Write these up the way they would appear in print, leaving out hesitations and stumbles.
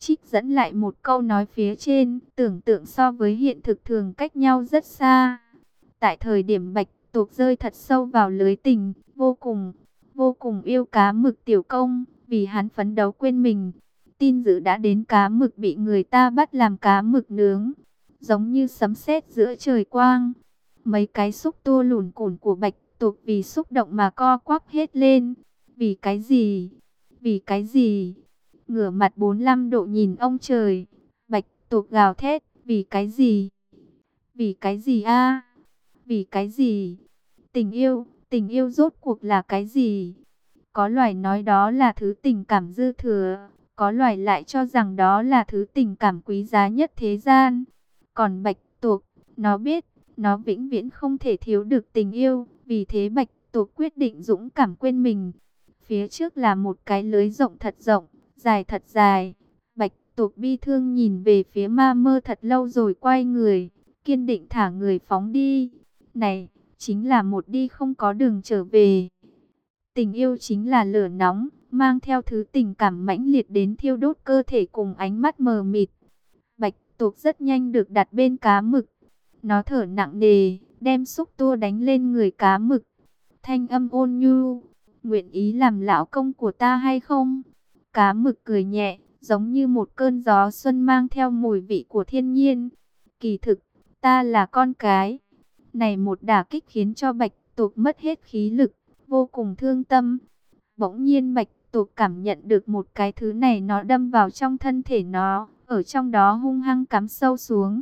Trích dẫn lại một câu nói phía trên, tưởng tượng so với hiện thực thường cách nhau rất xa. Tại thời điểm Bạch Tuộc rơi thật sâu vào lưới tình, vô cùng yêu cá mực tiểu công, vì hắn phấn đấu quên mình. Tin dữ đã đến, cá mực bị người ta bắt làm cá mực nướng, giống như sấm sét giữa trời quang. Mấy cái xúc tua lủn củn của Bạch Tuộc vì xúc động mà co quắp hết lên. Vì cái gì? Vì cái gì? Ngửa mặt 45 độ nhìn ông trời, Bạch Tuộc gào thét, vì cái gì? Vì cái gì a? Vì cái gì? Tình yêu rốt cuộc là cái gì? Có loài nói đó là thứ tình cảm dư thừa, có loài lại cho rằng đó là thứ tình cảm quý giá nhất thế gian. Còn Bạch Tuộc, nó biết, nó vĩnh viễn không thể thiếu được tình yêu, vì thế Bạch Tuộc quyết định dũng cảm quên mình. Phía trước là một cái lưới rộng thật rộng, dài thật dài. Bạch Tuộc bi thương nhìn về phía ma mơ thật lâu rồi quay người, kiên định thả người phóng đi. Này, chính là một đi không có đường trở về. Tình yêu chính là lửa nóng, mang theo thứ tình cảm mãnh liệt đến thiêu đốt cơ thể cùng ánh mắt mờ mịt. Bạch Tuộc rất nhanh được đặt bên cá mực. Nó thở nặng nề, đem xúc tua đánh lên người cá mực. Thanh âm ôn nhu, nguyện ý làm lão công của ta hay không? Cá mực cười nhẹ, giống như một cơn gió xuân mang theo mùi vị của thiên nhiên. Kỳ thực, ta là con cái. Này một đả kích khiến cho Bạch Tuộc mất hết khí lực, vô cùng thương tâm. Bỗng nhiên Bạch Tuộc cảm nhận được một cái thứ này nó đâm vào trong thân thể nó, ở trong đó hung hăng cắm sâu xuống.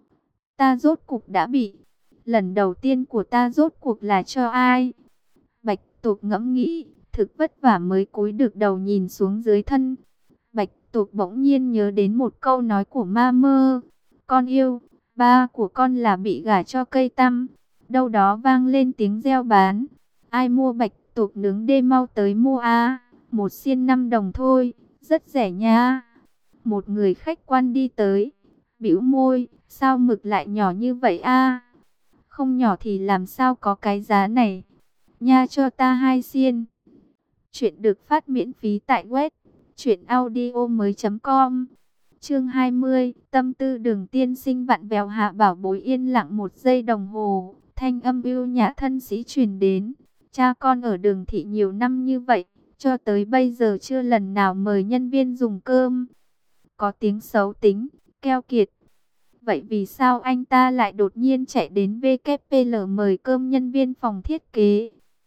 Ta rốt cuộc đã bị, lần đầu tiên của ta rốt cuộc là cho ai? Bạch Tuộc ngẫm nghĩ, thực vất vả mới cúi được đầu nhìn xuống dưới thân. Bạch Tuộc bỗng nhiên nhớ đến một câu nói của ma mơ. Con yêu, ba của con là bị gả cho cây tăm. Đâu đó vang lên tiếng reo bán. Ai mua? Bạch Tuộc nướng đê mau tới mua a. Một xiên 5 đồng thôi, rất rẻ nha. Một người khách quan đi tới, bĩu môi, sao mực lại nhỏ như vậy a? Không nhỏ thì làm sao có cái giá này? Nha, cho ta 2 xiên. Chuyện được phát miễn phí tại web truyệnaudiomoi.com. Chương 20, tâm tư Đường tiên sinh vặn vẹo. Hạ Bảo Bối yên lặng 1 giây đồng hồ, thanh âm ưu nhã thân sĩ truyền đến. Cha con ở Đường thị nhiều năm như vậy, cho tới bây giờ chưa lần nào mời nhân viên dùng cơm. Có tiếng xấu tính, keo kiệt. Vậy vì sao anh ta lại đột nhiên chạy đến VKPL mời cơm nhân viên phòng thiết kế?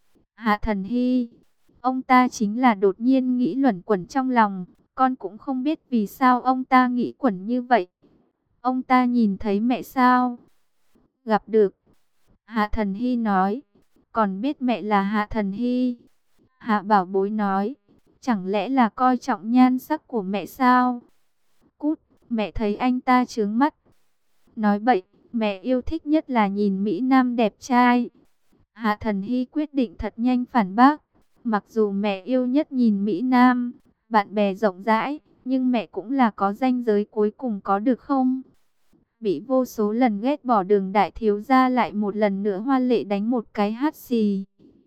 Hạ Thần Hy, ông ta chính là đột nhiên nghĩ luẩn quẩn trong lòng. Con cũng không biết vì sao ông ta nghĩ quẩn như vậy. Ông ta nhìn thấy mẹ sao? Gặp được. Hạ Thần Hy nói. Còn biết mẹ là Hạ Thần Hy? Hạ Bảo Bối nói. Chẳng lẽ là coi trọng nhan sắc của mẹ sao? Cút, mẹ thấy anh ta chướng mắt. Nói bậy, mẹ yêu thích nhất là nhìn Mỹ Nam đẹp trai. Hạ Thần Hy quyết định thật nhanh phản bác. Mặc dù mẹ yêu nhất nhìn Mỹ Nam, bạn bè rộng rãi, nhưng mẹ cũng là có ranh giới cuối cùng, có được không? Bị vô số lần ghét bỏ, Đường đại thiếu gia lại một lần nữa hoa lệ đánh một cái hắt xì.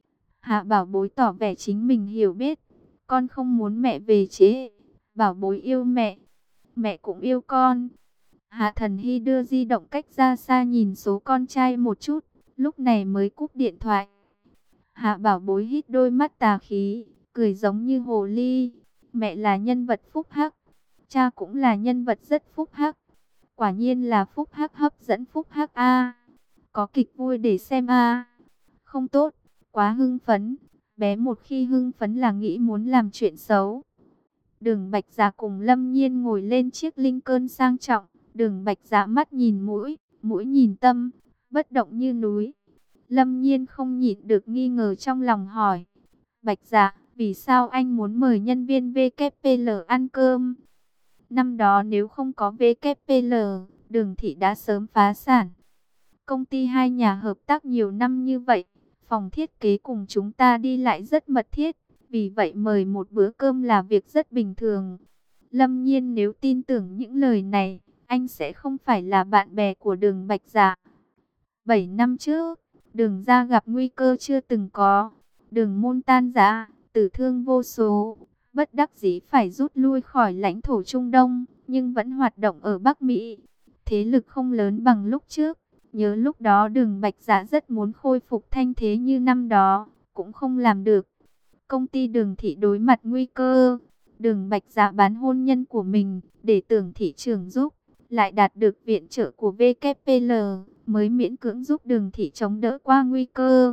Hạ Bảo Bối tỏ vẻ chính mình hiểu biết. Con không muốn mẹ về chế. Bảo Bối yêu mẹ, mẹ cũng yêu con. Hạ Thần Hy đưa di động cách ra xa nhìn số con trai một chút, lúc này mới cúp điện thoại. Hạ Bảo Bối hít đôi mắt tà khí, cười giống như hồ ly. Mẹ là nhân vật phúc hắc, cha cũng là nhân vật rất phúc hắc. Quả nhiên là phúc hắc hấp dẫn phúc hắc a. Có kịch vui để xem a. Không tốt, quá hưng phấn. Bé một khi hưng phấn là nghĩ muốn làm chuyện xấu. Đường Bạch Dạ cùng Lâm Nhiên ngồi lên chiếc Lincoln sang trọng. Đường Bạch Dạ mắt nhìn mũi, mũi nhìn tâm, bất động như núi. Lâm Nhiên không nhịn được nghi ngờ trong lòng hỏi. Bạch Dạ, vì sao anh muốn mời nhân viên VKPL ăn cơm? Năm đó nếu không có VKPL, Đường thị đã sớm phá sản. Công ty hai nhà hợp tác nhiều năm như vậy, phòng thiết kế cùng chúng ta đi lại rất mật thiết. Vì vậy mời một bữa cơm là việc rất bình thường. Lâm Nhiên nếu tin tưởng những lời này, anh sẽ không phải là bạn bè của Đường Bạch Dạ. 7 năm trước, Đường gia gặp nguy cơ chưa từng có. Đường môn tan rã, tử thương vô số, bất đắc dĩ phải rút lui khỏi lãnh thổ Trung Đông. nhưng vẫn hoạt động ở Bắc Mỹ. Thế lực không lớn bằng lúc trước. Nhớ lúc đó Đường Bạch Dạ rất muốn khôi phục thanh thế như năm đó, cũng không làm được. Công ty Đường Thị đối mặt nguy cơ. Đường Bạch Dạ bán hôn nhân của mình để Tưởng thị trường giúp, lại đạt được viện trợ của WPL, mới miễn cưỡng giúp Đường Thị chống đỡ qua nguy cơ.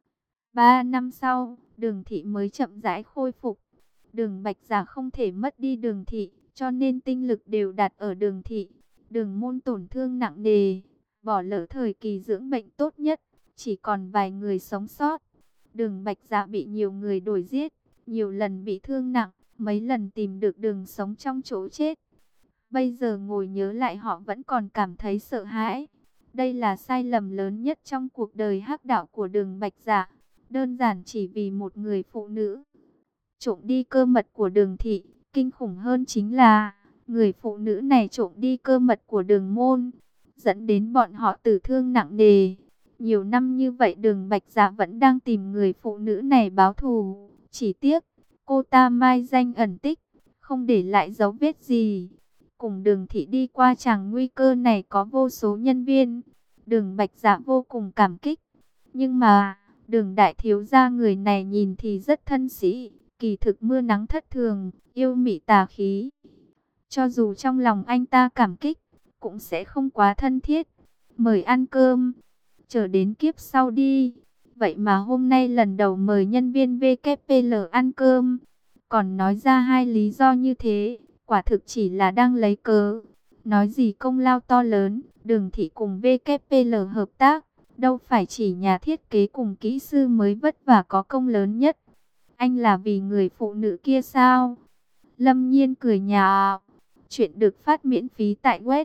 3 năm sau, Đường Thị mới chậm rãi khôi phục. Đường Bạch Dạ không thể mất đi Đường Thị, cho nên tinh lực đều đặt ở Đường Thị. Đường Môn tổn thương nặng nề, bỏ lỡ thời kỳ dưỡng bệnh tốt nhất, chỉ còn vài người sống sót. Đường Bạch Dạ bị nhiều người đuổi giết, nhiều lần bị thương nặng, mấy lần tìm được đường sống trong chỗ chết. Bây giờ ngồi nhớ lại họ vẫn còn cảm thấy sợ hãi. Đây là sai lầm lớn nhất trong cuộc đời hắc đạo của Đường Bạch Dạ. Đơn giản chỉ vì một người phụ nữ trộm đi cơ mật của Đường Thị. Kinh khủng hơn chính là người phụ nữ này trộm đi cơ mật của Đường Môn, dẫn đến bọn họ tử thương nặng nề. Nhiều năm như vậy Đường Bạch Dạ vẫn đang tìm người phụ nữ này báo thù. Chỉ tiếc cô ta mai danh ẩn tích, không để lại dấu vết gì. Cùng Đường Thị đi qua tràng nguy cơ này có vô số nhân viên. Đường Bạch Dạ vô cùng cảm kích. Nhưng mà Đường đại thiếu gia người này nhìn thì rất thân sĩ, kỳ thực mưa nắng thất thường, yêu mị tà khí. Cho dù trong lòng anh ta cảm kích, cũng sẽ không quá thân thiết. Mời ăn cơm, chờ đến kiếp sau đi. Vậy mà hôm nay lần đầu mời nhân viên WPL ăn cơm, còn nói ra hai lý do như thế, quả thực chỉ là đang lấy cớ. Nói gì công lao to lớn, Đường Thị cùng WPL hợp tác, đâu phải chỉ nhà thiết kế cùng kỹ sư mới vất vả có công lớn nhất. Anh là vì người phụ nữ kia sao? Lâm Nhiên cười nhạo. Chuyện được phát miễn phí tại web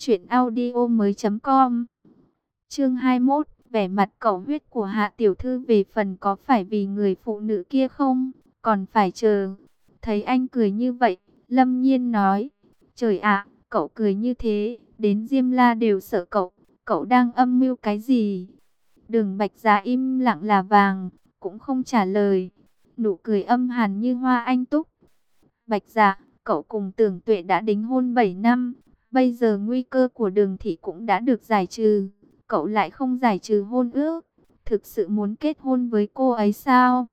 truyệnaudiomoi.com. Chương 21, vẻ mặt cầu huyết của Hạ tiểu thư về phần có phải vì người phụ nữ kia không, còn phải chờ. Thấy anh cười như vậy, Lâm Nhiên nói, trời ạ, cậu cười như thế, đến Diêm La đều sợ cậu đang âm mưu cái gì? Đường Bạch Dạ im lặng là vàng, cũng không trả lời, nụ cười âm hàn như hoa anh túc. Bạch Dạ, cậu cùng Tưởng Tuệ đã đính hôn 7 năm, bây giờ nguy cơ của Đường Thị cũng đã được giải trừ, cậu lại không giải trừ hôn ước, thực sự muốn kết hôn với cô ấy sao?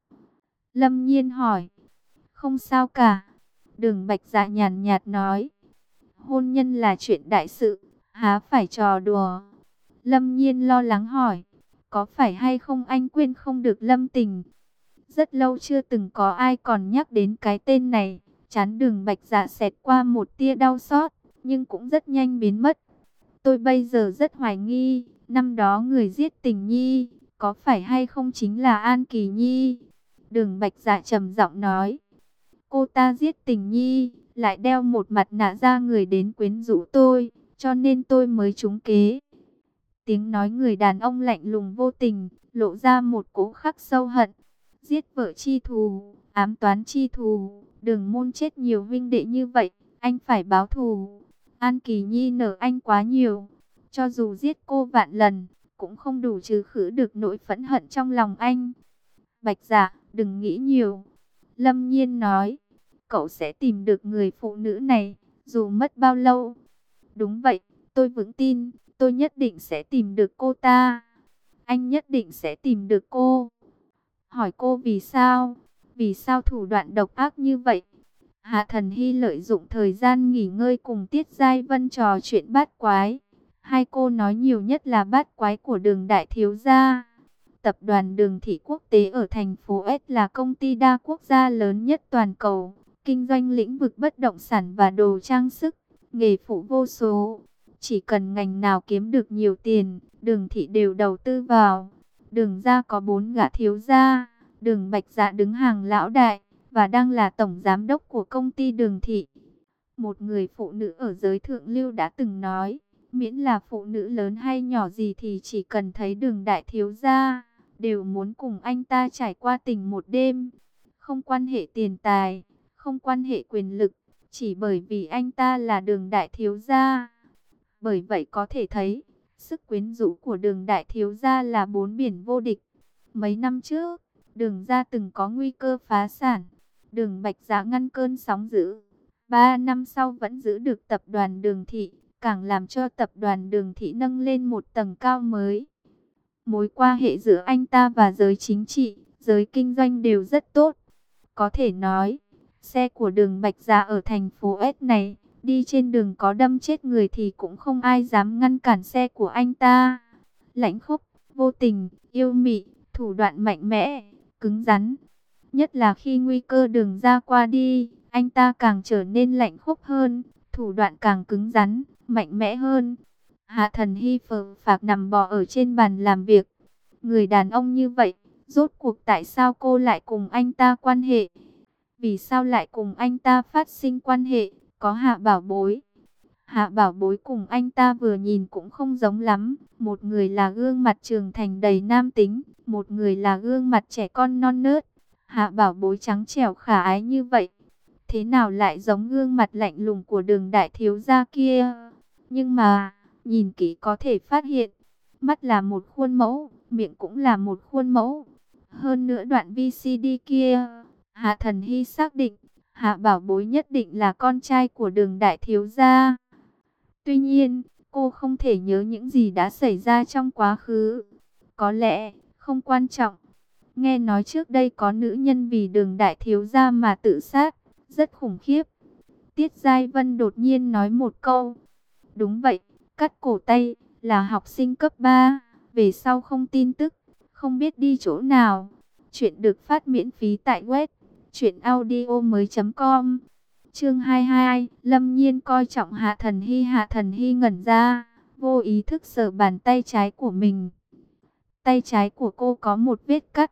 Lâm Nhiên hỏi. Không sao cả. Đường Bạch Dạ nhàn nhạt nói. Hôn nhân là chuyện đại sự, há phải trò đùa. Lâm Nhiên lo lắng hỏi. Có phải hay không anh quên không được Lâm Tình? Rất lâu chưa từng có ai còn nhắc đến cái tên này. Chán Đường Bạch Dạ xẹt qua một tia đau xót, nhưng cũng rất nhanh biến mất. Tôi bây giờ rất hoài nghi, năm đó người giết Tình Nhi, có phải hay không chính là An Kỳ Nhi? Đường Bạch Dạ trầm giọng nói. Cô ta giết Tình Nhi, lại đeo một mặt nạ ra người đến quyến rũ tôi, cho nên tôi mới trúng kế. Tiếng nói người đàn ông lạnh lùng vô tình, lộ ra một cỗ khắc sâu hận. Giết vợ chi thù, ám toán chi thù, Đường Môn chết nhiều huynh đệ như vậy, anh phải báo thù. An Kỳ Nhi nợ anh quá nhiều, cho dù giết cô vạn lần, cũng không đủ trừ khử được nỗi phẫn hận trong lòng anh. Bạch Dạ, đừng nghĩ nhiều. Lâm Nhiên nói, cậu sẽ tìm được người phụ nữ này, dù mất bao lâu. Đúng vậy, tôi vững tin, tôi nhất định sẽ tìm được cô ta. Anh nhất định sẽ tìm được cô. Hỏi cô vì sao? Vì sao thủ đoạn độc ác như vậy? Hạ Thần Hy lợi dụng thời gian nghỉ ngơi cùng Tiết Giai Vân trò chuyện bát quái. Hai cô nói nhiều nhất là bát quái của Đường đại thiếu gia. Tập đoàn Đường Thị Quốc tế ở thành phố S là công ty đa quốc gia lớn nhất toàn cầu, kinh doanh lĩnh vực bất động sản và đồ trang sức, nghề phụ vô số. Chỉ cần ngành nào kiếm được nhiều tiền, Đường Thị đều đầu tư vào. Đường gia có 4 gã thiếu gia, Đường Bạch Dạ đứng hàng lão đại, và đang là tổng giám đốc của công ty Đường Thị. Một người phụ nữ ở giới thượng lưu đã từng nói, miễn là phụ nữ lớn hay nhỏ gì thì chỉ cần thấy Đường đại thiếu gia, đều muốn cùng anh ta trải qua tình một đêm. Không quan hệ tiền tài, không quan hệ quyền lực, chỉ bởi vì anh ta là Đường đại thiếu gia. Bởi vậy có thể thấy, sức quyến rũ của Đường đại thiếu gia là bốn biển vô địch. Mấy năm trước, Đường gia từng có nguy cơ phá sản. Đường Bạch Dạ ngăn cơn sóng dữ. 3 năm sau vẫn giữ được tập đoàn Đường Thị, càng làm cho tập đoàn Đường Thị nâng lên một tầng cao mới. Mối quan hệ giữa anh ta và giới chính trị, giới kinh doanh đều rất tốt. Có thể nói, xe của Đường Bạch Gia ở thành phố S này, đi trên đường có đâm chết người thì cũng không ai dám ngăn cản xe của anh ta. Lãnh khốc, vô tình, yêu mị, thủ đoạn mạnh mẽ, cứng rắn. Nhất là khi nguy cơ Đường Gia qua đi, anh ta càng trở nên lạnh khốc hơn, thủ đoạn càng cứng rắn, mạnh mẽ hơn. Hạ Thần Hy phờ phạc nằm bò ở trên bàn làm việc. Người đàn ông như vậy, rốt cuộc tại sao cô lại cùng anh ta quan hệ? Vì sao lại cùng anh ta phát sinh quan hệ? Có Hạ Bảo Bối. Hạ Bảo Bối cùng anh ta vừa nhìn cũng không giống lắm. Một người là gương mặt trưởng thành đầy nam tính, một người là gương mặt trẻ con non nớt. Hạ Bảo Bối trắng trẻo khả ái như vậy, thế nào lại giống gương mặt lạnh lùng của Đường đại thiếu gia kia? Nhưng mà, nhìn kỹ có thể phát hiện, mắt là một khuôn mẫu, miệng cũng là một khuôn mẫu. Hơn nữa đoạn VCD kia, Hạ Thần Hy xác định, Hạ Bảo Bối nhất định là con trai của Đường đại thiếu gia. Tuy nhiên, cô không thể nhớ những gì đã xảy ra trong quá khứ. Có lẽ, không quan trọng. Nghe nói trước đây có nữ nhân vì Đường đại thiếu gia mà tự sát, rất khủng khiếp. Tiết Giai Vân đột nhiên nói một câu. Đúng vậy, cắt cổ tay, là học sinh cấp 3, về sau không tin tức, không biết đi chỗ nào. Chuyện được phát miễn phí tại web truyệnaudiomoi.com. Chương 22, Lâm Nhiên coi trọng Hạ Thần Hy. Hạ Thần Hy ngẩn ra, vô ý thức sờ bàn tay trái của mình. Tay trái của cô có một vết cắt.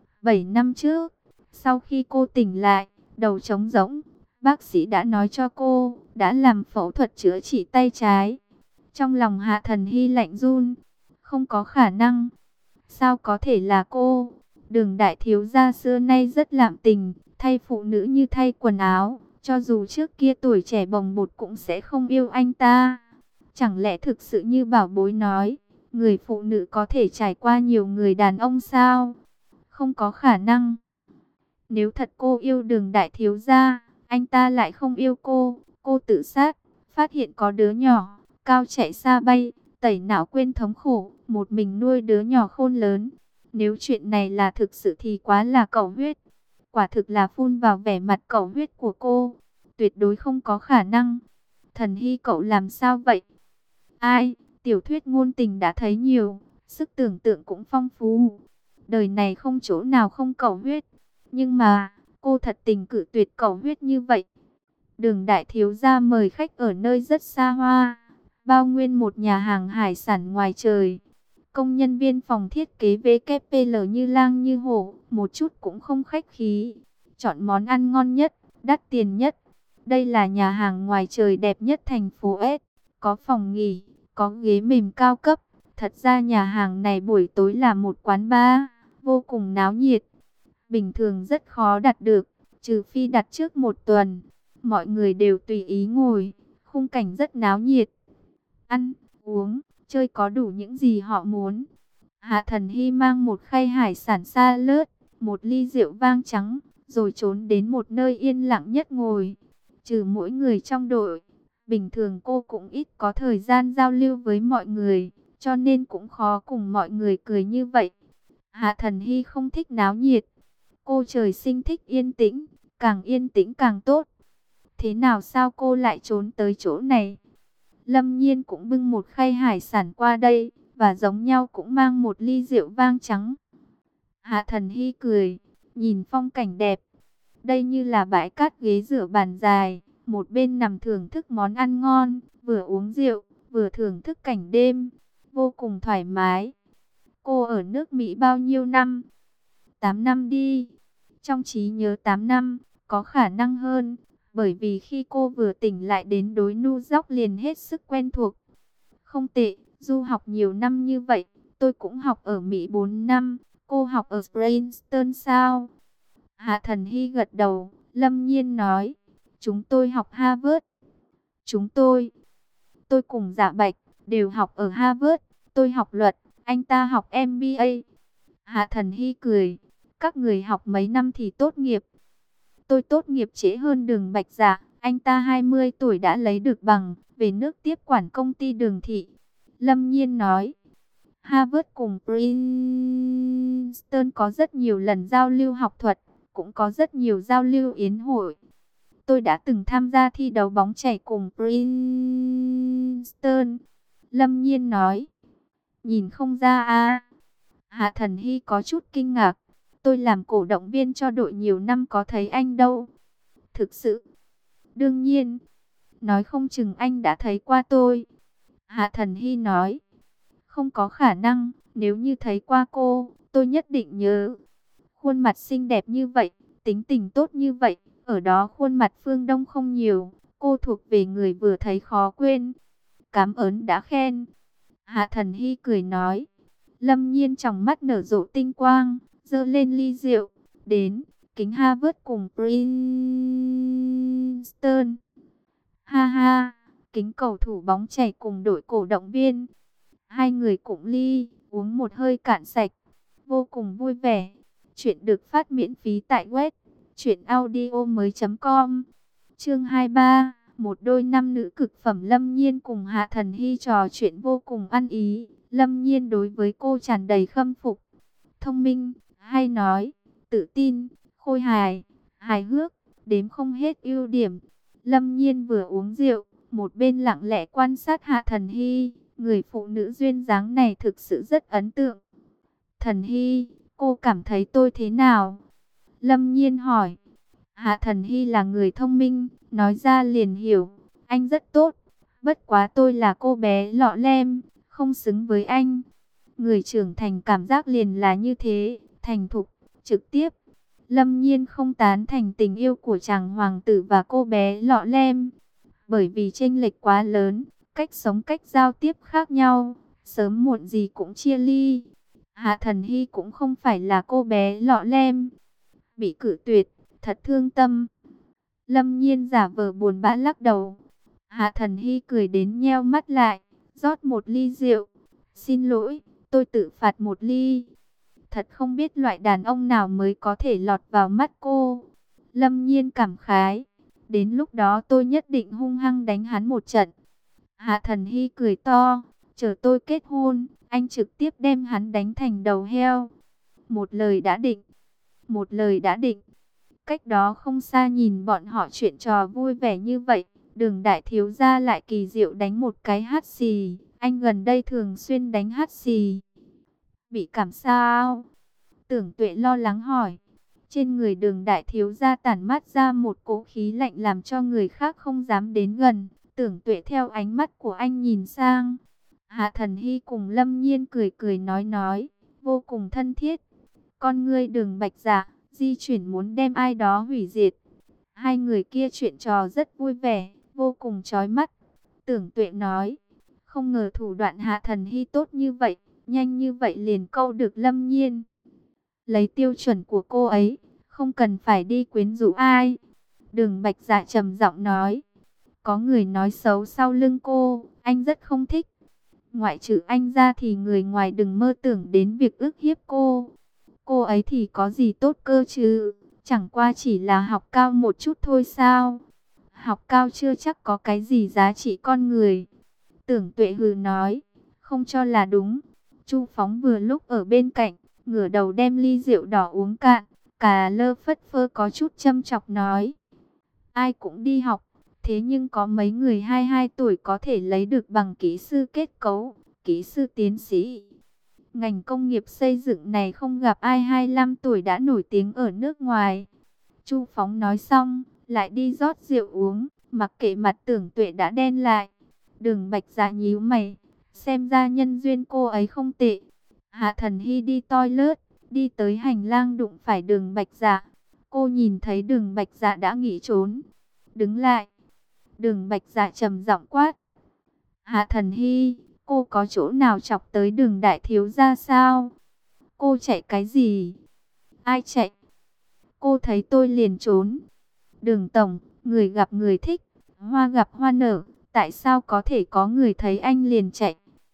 7 năm trước, sau khi cô tỉnh lại, đầu trống rỗng, bác sĩ đã nói cho cô, đã làm phẫu thuật chữa trị tay trái. Trong lòng Hạ Thần Hy lạnh run, không có khả năng. Sao có thể là cô? Đường đại thiếu gia xưa nay rất lạm tình, thay phụ nữ như thay quần áo, cho dù trước kia tuổi trẻ bồng bột cũng sẽ không yêu anh ta. Chẳng lẽ thực sự như Bảo Bối nói, người phụ nữ có thể trải qua nhiều người đàn ông sao? Không có khả năng. Nếu thật cô yêu Đường đại thiếu gia, anh ta lại không yêu cô tự sát, phát hiện có đứa nhỏ, cao chạy xa bay, tẩy não quên thống khổ, một mình nuôi đứa nhỏ khôn lớn. Nếu chuyện này là thực sự thì quá là cầu huyết. Quả thực là phun vào vẻ mặt cầu huyết của cô. Tuyệt đối không có khả năng. Thần Hy cậu làm sao vậy? Ai, tiểu thuyết ngôn tình đã thấy nhiều, sức tưởng tượng cũng phong phú. Đời này không chỗ nào không cầu huyết. Nhưng mà, cô thật tình cự tuyệt cầu huyết như vậy. Đường đại thiếu gia mời khách ở nơi rất xa hoa, bao nguyên một nhà hàng hải sản ngoài trời. Công nhân viên phòng thiết kế VKPL như lang như hổ, một chút cũng không khách khí. Chọn món ăn ngon nhất, đắt tiền nhất. Đây là nhà hàng ngoài trời đẹp nhất thành phố S. Có phòng nghỉ, có ghế mềm cao cấp. Thật ra nhà hàng này buổi tối là một quán bar, vô cùng náo nhiệt. Bình thường rất khó đặt được, trừ phi đặt trước một tuần. Mọi người đều tùy ý ngồi, khung cảnh rất náo nhiệt. Ăn, uống, chơi có đủ những gì họ muốn. Hạ Thần Hy mang một khay hải sản sa lớt, một ly rượu vang trắng, rồi trốn đến một nơi yên lặng nhất ngồi. Trừ mỗi người trong đội, bình thường cô cũng ít có thời gian giao lưu với mọi người, cho nên cũng khó cùng mọi người cười như vậy. Hạ Thần Hy không thích náo nhiệt, cô trời sinh thích yên tĩnh, càng yên tĩnh càng tốt. Thế nào sao cô lại trốn tới chỗ này? Lâm Nhiên cũng bưng một khay hải sản qua đây, và giống nhau cũng mang một ly rượu vang trắng. Hạ Thần Hy cười, nhìn phong cảnh đẹp. Đây như là bãi cát ghế rửa bàn dài, một bên nằm thưởng thức món ăn ngon, vừa uống rượu, vừa thưởng thức cảnh đêm, vô cùng thoải mái. Cô ở nước Mỹ bao nhiêu năm? 8 năm đi. Trong trí nhớ 8 năm, có khả năng hơn. Bởi vì khi cô vừa tỉnh lại đến đối New York liền hết sức quen thuộc. Không tệ, du học nhiều năm như vậy, tôi cũng học ở Mỹ 4 năm, cô học ở Princeton sao? Hạ Thần Hy gật đầu, Lâm Nhiên nói, chúng tôi học Harvard. Chúng tôi cùng Dạ Bạch, đều học ở Harvard, tôi học luật, anh ta học MBA. Hạ Thần Hy cười, các người học mấy năm thì tốt nghiệp? Tôi tốt nghiệp trễ hơn Đường Bạch Dạ, Anh ta 20 tuổi đã lấy được bằng, về nước tiếp quản công ty Đường Thị. Lâm Nhiên nói, Harvard cùng Princeton có rất nhiều lần giao lưu học thuật, cũng có rất nhiều giao lưu yến hội. Tôi đã từng tham gia thi đấu bóng chày cùng Princeton. Lâm Nhiên nói, nhìn không ra à. Hạ Thần Hy có chút kinh ngạc. Tôi làm cổ động viên cho đội nhiều năm có thấy anh đâu. Thực sự, đương nhiên, nói không chừng anh đã thấy qua tôi. Hạ Thần Hy nói, không có khả năng, nếu như thấy qua cô, tôi nhất định nhớ. Khuôn mặt xinh đẹp như vậy, tính tình tốt như vậy, ở đó khuôn mặt phương Đông không nhiều, cô thuộc về người vừa thấy khó quên. Cảm ơn đã khen. Hạ Thần Hy cười nói. Lâm Nhiên trong mắt nở rộ tinh quang, giơ lên ly rượu, đến, kính Harvard cùng Princeton. Ha ha, kính cầu thủ bóng chày cùng đội cổ động viên. Hai người cũng ly, uống một hơi cạn sạch, vô cùng vui vẻ. Chuyện được phát miễn phí tại web truyệnaudiomoi.com. Chương 23, một đôi nam nữ cực phẩm. Lâm Nhiên cùng Hạ Thần Hy trò chuyện vô cùng ăn ý. Lâm Nhiên đối với cô tràn đầy khâm phục. Thông minh, hay nói, tự tin, khôi hài, hài hước, đếm không hết ưu điểm. Lâm Nhiên vừa uống rượu, một bên lặng lẽ quan sát Hạ Thần Hy. Người phụ nữ duyên dáng này thực sự rất ấn tượng. Thần Hy, cô cảm thấy tôi thế nào? Lâm Nhiên hỏi. Hạ Thần Hy là người thông minh, nói ra liền hiểu. Anh rất tốt, bất quá tôi là cô bé lọ lem, không xứng với anh. Người trưởng thành cảm giác liền là như thế, thành thục, trực tiếp. Lâm Nhiên không tán thành tình yêu của chàng hoàng tử và cô bé lọ lem. Bởi vì chênh lệch quá lớn, cách sống cách giao tiếp khác nhau, sớm muộn gì cũng chia ly. Hạ Thần Hy cũng không phải là cô bé lọ lem. Bị cự tuyệt, thật thương tâm. Lâm Nhiên giả vờ buồn bã lắc đầu. Hạ Thần Hy cười đến nheo mắt lại, rót một ly rượu. Xin lỗi, tôi tự phạt một ly. Thật không biết loại đàn ông nào mới có thể lọt vào mắt cô. Lâm Nhiên cảm khái. Đến lúc đó tôi nhất định hung hăng đánh hắn một trận. Hạ Thần Hy cười to. Chờ tôi kết hôn, anh trực tiếp đem hắn đánh thành đầu heo. Một lời đã định. Một lời đã định. Cách đó không xa nhìn bọn họ chuyện trò vui vẻ như vậy. Đường đại thiếu gia lại kỳ diệu đánh một cái hắt xì. Anh gần đây thường xuyên đánh hắt xì. Bị cảm sao? Tưởng Tuệ lo lắng hỏi. Trên người Đường đại thiếu gia tản mát ra một cỗ khí lạnh làm cho người khác không dám đến gần. Tưởng Tuệ theo ánh mắt của anh nhìn sang. Hạ Thần Hy cùng Lâm Nhiên cười cười nói, vô cùng thân thiết. Con ngươi Đường Bạch Dạ di chuyển muốn đem ai đó hủy diệt. Hai người kia chuyện trò rất vui vẻ, vô cùng chói mắt. Tưởng Tuệ nói, không ngờ thủ đoạn Hạ Thần Hy tốt như vậy, nhanh như vậy liền câu được Lâm Nhiên. Lấy tiêu chuẩn của cô ấy, không cần phải đi quyến rũ ai. Đường Bạch Dạ trầm giọng nói, có người nói xấu sau lưng cô, anh rất không thích. Ngoại trừ anh ra thì người ngoài đừng mơ tưởng đến việc ức hiếp cô. Cô ấy thì có gì tốt cơ chứ, chẳng qua chỉ là học cao một chút thôi sao. Học cao chưa chắc có cái gì giá trị con người. Tưởng Tuệ hừ nói, không cho là đúng. Chu Phóng vừa lúc ở bên cạnh, ngửa đầu đem ly rượu đỏ uống cạn. Cà lơ phất phơ có chút châm chọc nói, ai cũng đi học, thế nhưng có mấy người 22 tuổi có thể lấy được bằng kỹ sư kết cấu, kỹ sư tiến sĩ. Ngành công nghiệp xây dựng này không gặp ai 25 tuổi đã nổi tiếng ở nước ngoài. Chu Phóng nói xong, lại đi rót rượu uống, mặc kệ mặt Tưởng Tuệ đã đen lại. Đường Bạch Dạ nhíu mày, xem ra nhân duyên cô ấy không tệ. Hạ Thần Hy đi toilet, đi tới hành lang đụng phải Đường Bạch Dạ. Cô nhìn thấy Đường Bạch Dạ đã nghỉ trốn, đứng lại. Đường Bạch Dạ trầm giọng quát, Hạ Thần Hy, cô có chỗ nào chọc tới Đường đại thiếu gia sao? Cô chạy cái gì? Ai chạy? Cô thấy tôi liền trốn. Đường tổng, người gặp người thích, hoa gặp hoa nở, tại sao có thể có người thấy anh liền chạy?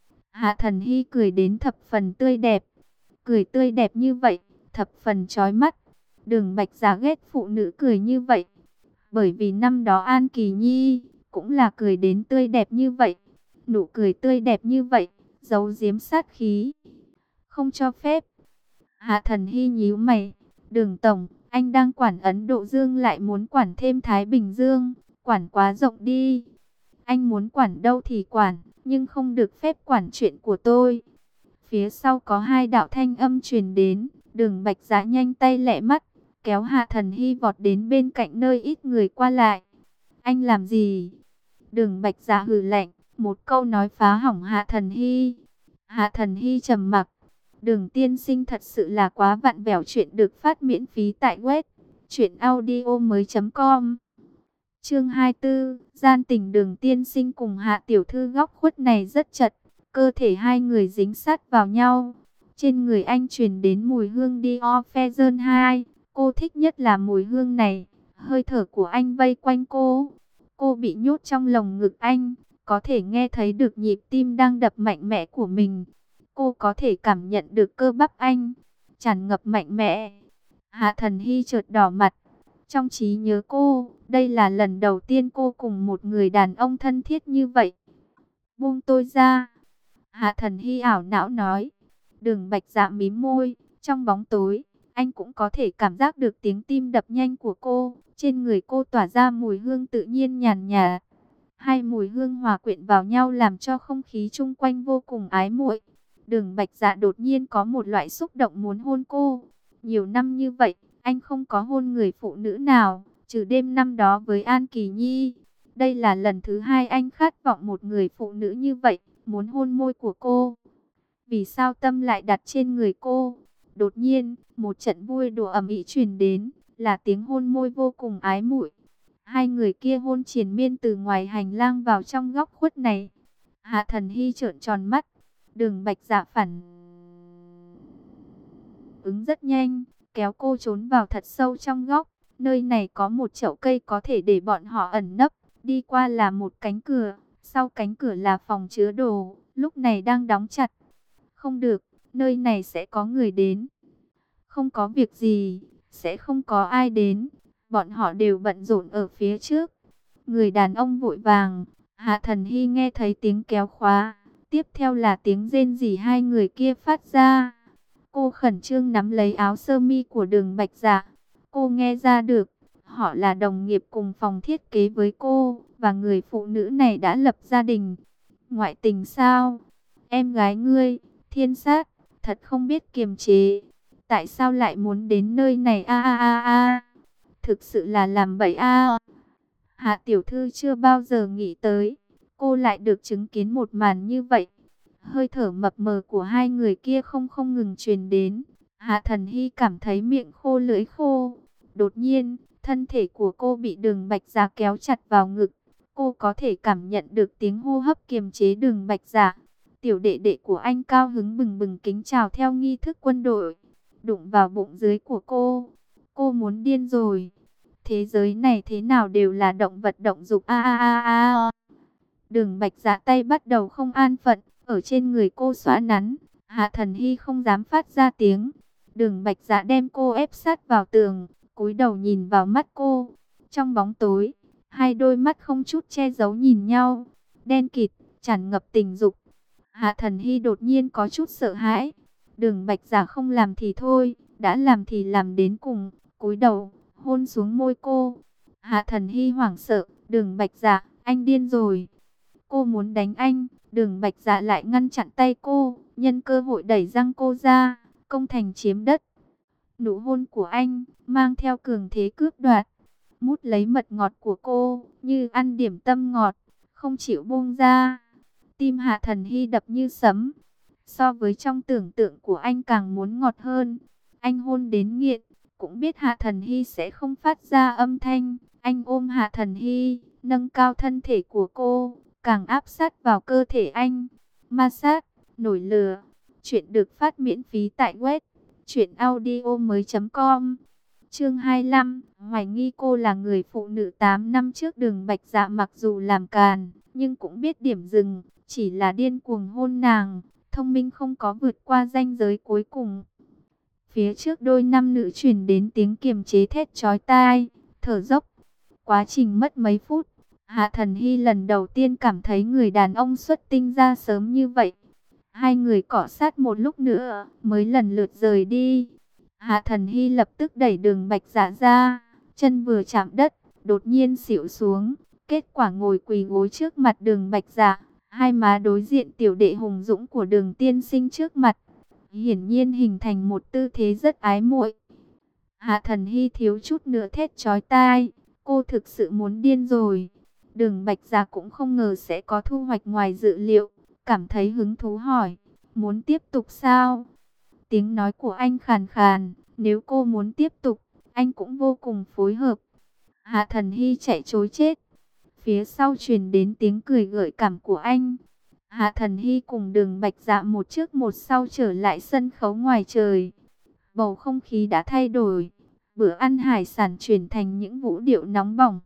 Hạ Thần Hy cười đến thập phần tươi đẹp. Cười tươi đẹp như vậy, thập phần chói mắt. Đường Bạch Dạ ghét phụ nữ cười như vậy. Bởi vì năm đó An Kỳ Nhi cũng là cười đến tươi đẹp như vậy. Nụ cười tươi đẹp như vậy, giấu giếm sát khí. Không cho phép. Hạ Thần Hy nhíu mày. Đường tổng, anh đang quản Ấn Độ Dương lại muốn quản thêm Thái Bình Dương. Quản quá rộng đi. Anh muốn quản đâu thì quản, nhưng không được phép quản chuyện của tôi. Phía sau có hai đạo thanh âm truyền đến. Đường Bạch Dạ nhanh tay lẹ mắt, kéo Hạ Thần Hy vọt đến bên cạnh nơi ít người qua lại. Anh làm gì? Đường Bạch Dạ hừ lạnh, một câu nói phá hỏng Hạ Thần Hy. Hạ Thần Hy trầm mặc. Đường tiên sinh thật sự là quá vặn vẹo. Chuyện được phát miễn phí tại web truyệnaudiomoi.com. Chương 24, gian tình. Đường tiên sinh cùng Hạ tiểu thư góc khuất này rất chật, cơ thể hai người dính sát vào nhau. Trên người anh truyền đến mùi hương Dior Feather 2, cô thích nhất là mùi hương này. Hơi thở của anh vây quanh cô bị nhốt trong lồng ngực anh, có thể nghe thấy được nhịp tim đang đập mạnh mẽ của mình. Cô có thể cảm nhận được cơ bắp anh tràn ngập mạnh mẽ. Hạ Thần Hy chợt đỏ mặt. Trong trí nhớ cô, đây là lần đầu tiên cô cùng một người đàn ông thân thiết như vậy. Buông tôi ra. Hạ Thần Hy ảo não nói. Đường Bạch Dạ mím môi. Trong bóng tối, anh cũng có thể cảm giác được tiếng tim đập nhanh của cô. Trên người cô tỏa ra mùi hương tự nhiên nhàn nhạt. Hai mùi hương hòa quyện vào nhau làm cho không khí chung quanh vô cùng ái muội. Đường Bạch Dạ đột nhiên có một loại xúc động muốn hôn cô. Nhiều năm như vậy, anh không có hôn người phụ nữ nào, trừ đêm năm đó với An Kỳ Nhi. Đây là lần thứ hai anh khát vọng một người phụ nữ như vậy, muốn hôn môi của cô. Vì sao tâm lại đặt trên người cô? Đột nhiên, một trận vui đùa ầm ĩ truyền đến, là tiếng hôn môi vô cùng ái muội. Hai người kia hôn triền miên từ ngoài hành lang vào trong góc khuất này. Hạ Thần Hy trợn tròn mắt. Đường Bạch Dạ phản ứng rất nhanh, kéo cô trốn vào thật sâu trong góc. Nơi này có một chậu cây có thể để bọn họ ẩn nấp. Đi qua là một cánh cửa, sau cánh cửa là phòng chứa đồ, lúc này đang đóng chặt. Không được, nơi này sẽ có người đến. Không có việc gì, sẽ không có ai đến. Bọn họ đều bận rộn ở phía trước. Người đàn ông vội vàng. Hạ Thần Hy nghe thấy tiếng kéo khóa. Tiếp theo là tiếng rên rỉ hai người kia phát ra. Cô khẩn trương nắm lấy áo sơ mi của Đường Bạch Dạ. Cô nghe ra được, họ là đồng nghiệp cùng phòng thiết kế với cô, và người phụ nữ này đã lập gia đình. Ngoại tình sao? Em gái ngươi, thiên sát, thật không biết kiềm chế. Tại sao lại muốn đến nơi này Thực sự là làm bậy Hạ tiểu thư chưa bao giờ nghĩ tới, cô lại được chứng kiến một màn như vậy. Hơi thở mập mờ của hai người kia không ngừng truyền đến. Hạ Thần Hy cảm thấy miệng khô lưỡi khô. Đột nhiên, thân thể của cô bị Đường Bạch Dạ kéo chặt vào ngực. Cô có thể cảm nhận được tiếng hô hấp kiềm chế Đường Bạch Dạ. Tiểu đệ đệ của anh cao hứng bừng bừng kính chào theo nghi thức quân đội. Đụng vào bụng dưới của cô. Cô muốn điên rồi. Thế giới này thế nào đều là động vật động dục Đường Bạch Dạ tay bắt đầu không an phận, ở trên người cô xóa nắn. Hạ Thần Hy không dám phát ra tiếng. Đường Bạch Dạ đem cô ép sát vào tường, cúi đầu nhìn vào mắt cô. Trong bóng tối, hai đôi mắt không chút che giấu nhìn nhau, đen kịt, tràn ngập tình dục. Hạ Thần Hy đột nhiên có chút sợ hãi. Đường Bạch Dạ không làm thì thôi, đã làm thì làm đến cùng, cúi đầu hôn xuống môi cô. Hạ Thần Hy hoảng sợ. Đường Bạch Dạ, anh điên rồi. Cô muốn đánh anh. Đường Bạch Dạ lại ngăn chặn tay cô, nhân cơ hội đẩy răng cô ra, công thành chiếm đất. Nụ hôn của anh mang theo cường thế cướp đoạt, mút lấy mật ngọt của cô như ăn điểm tâm ngọt, không chịu buông ra. Tim Hạ Thần Hy đập như sấm. So với trong tưởng tượng của anh càng muốn ngọt hơn. Anh hôn đến nghiện, cũng biết Hạ Thần Hy sẽ không phát ra âm thanh. Anh ôm Hạ Thần Hy, nâng cao thân thể của cô, càng áp sát vào cơ thể anh. Ma sát, nổi lửa. Chuyện được phát miễn phí tại web truyệnaudiomoi.com. Chương 25, hoài nghi cô là người phụ nữ 8 năm trước. Đường Bạch Dạ mặc dù làm càn, nhưng cũng biết điểm dừng, chỉ là điên cuồng hôn nàng, thông minh không có vượt qua ranh giới cuối cùng. Phía trước đôi nam nữ truyền đến tiếng kiềm chế thét chói tai, thở dốc. Quá trình mất mấy phút, Hạ Thần Hy lần đầu tiên cảm thấy người đàn ông xuất tinh ra sớm như vậy. Hai người cọ sát một lúc nữa mới lần lượt rời đi. Hạ Thần Hy lập tức đẩy Đường Bạch Dạ ra, chân vừa chạm đất, đột nhiên xỉu xuống. Kết quả ngồi quỳ gối trước mặt Đường Bạch Dạ, hai má đối diện tiểu đệ hùng dũng của Đường tiên sinh trước mặt. Hiển nhiên hình thành một tư thế rất ái muội. Hạ Thần Hy thiếu chút nữa thét chói tai, cô thực sự muốn điên rồi. Đường Bạch Dạ cũng không ngờ sẽ có thu hoạch ngoài dự liệu, cảm thấy hứng thú hỏi, muốn tiếp tục sao? Tiếng nói của anh khàn khàn, nếu cô muốn tiếp tục, anh cũng vô cùng phối hợp. Hạ Thần Hy chạy trối chết. Phía sau truyền đến tiếng cười gợi cảm của anh. Hạ Thần Hy cùng Đường Bạch Dạ một trước một sau trở lại sân khấu ngoài trời. Bầu không khí đã thay đổi. Bữa ăn hải sản chuyển thành những vũ điệu nóng bỏng.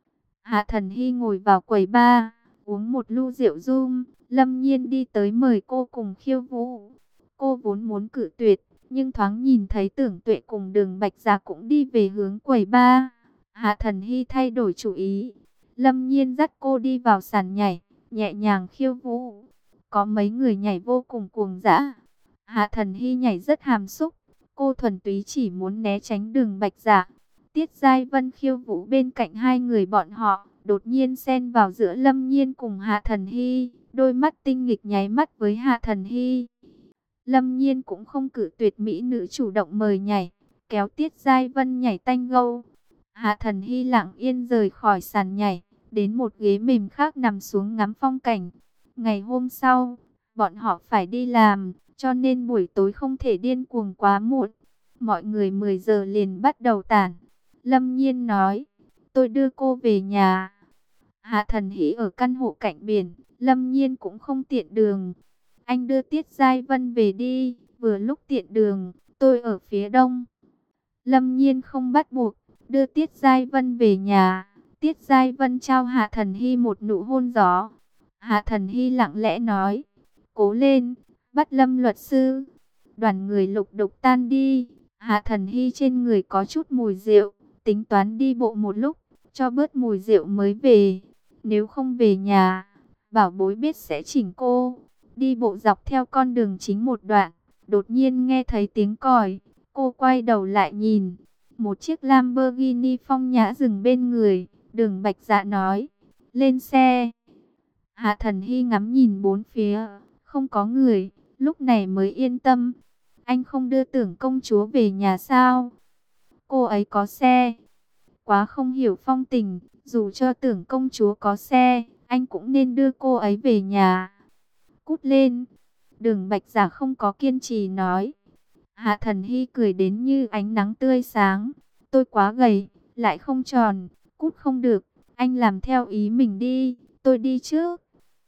Hạ Thần Hy ngồi vào quầy bar, uống một lu rượu rum. Lâm Nhiên đi tới mời cô cùng khiêu vũ. Cô vốn muốn cự tuyệt, nhưng thoáng nhìn thấy Tưởng Tuệ cùng Đường Bạch Dạ cũng đi về hướng quầy bar. Hạ Thần Hy thay đổi chủ ý. Lâm Nhiên dắt cô đi vào sàn nhảy, nhẹ nhàng khiêu vũ. Có mấy người nhảy vô cùng cuồng dã. Hạ Thần Hy nhảy rất hàm xúc. Cô thuần túy chỉ muốn né tránh Đường Bạch Dạ. Tiết Giai Vân khiêu vũ bên cạnh hai người bọn họ, đột nhiên xen vào giữa Lâm Nhiên cùng Hạ Thần Hy. Đôi mắt tinh nghịch nháy mắt với Hạ Thần Hy. Lâm Nhiên cũng không cự tuyệt mỹ nữ chủ động mời nhảy, kéo Tiết Giai Vân nhảy tango. Hạ Thần Hy lặng yên rời khỏi sàn nhảy, đến một ghế mềm khác nằm xuống ngắm phong cảnh. Ngày hôm sau, bọn họ phải đi làm, cho nên buổi tối không thể điên cuồng quá muộn. Mọi người 10 giờ liền bắt đầu tản. Lâm Nhiên nói, tôi đưa cô về nhà. Hạ Thần Hy ở căn hộ cạnh biển, Lâm Nhiên cũng không tiện đường. Anh đưa Tiết Giai Vân về đi, vừa lúc tiện đường, tôi ở phía đông. Lâm Nhiên không bắt buộc, đưa Tiết Giai Vân về nhà. Tiết Giai Vân trao Hạ Thần Hy một nụ hôn gió. Hạ Thần Hy lặng lẽ nói, cố lên, bắt Lâm luật sư. Đoàn người lục đục tan đi. Hạ Thần Hy trên người có chút mùi rượu, tính toán đi bộ một lúc, cho bớt mùi rượu mới về. Nếu không về nhà, bảo bối biết sẽ chỉnh cô. Đi bộ dọc theo con đường chính một đoạn, đột nhiên nghe thấy tiếng còi. Cô quay đầu lại nhìn, một chiếc Lamborghini phong nhã dừng bên người. Đường Bạch Dạ nói, lên xe. Hạ Thần Hy ngắm nhìn bốn phía, không có người, lúc này mới yên tâm. Anh không đưa Tưởng công chúa về nhà sao? Cô ấy có xe. Quá không hiểu phong tình, dù cho Tưởng công chúa có xe, anh cũng nên đưa cô ấy về nhà. Cút lên. Đường Bạch Dạ không có kiên trì nói. Hạ Thần Hy cười đến như ánh nắng tươi sáng. Tôi quá gầy, lại không tròn, cút không được. Anh làm theo ý mình đi, tôi đi trước.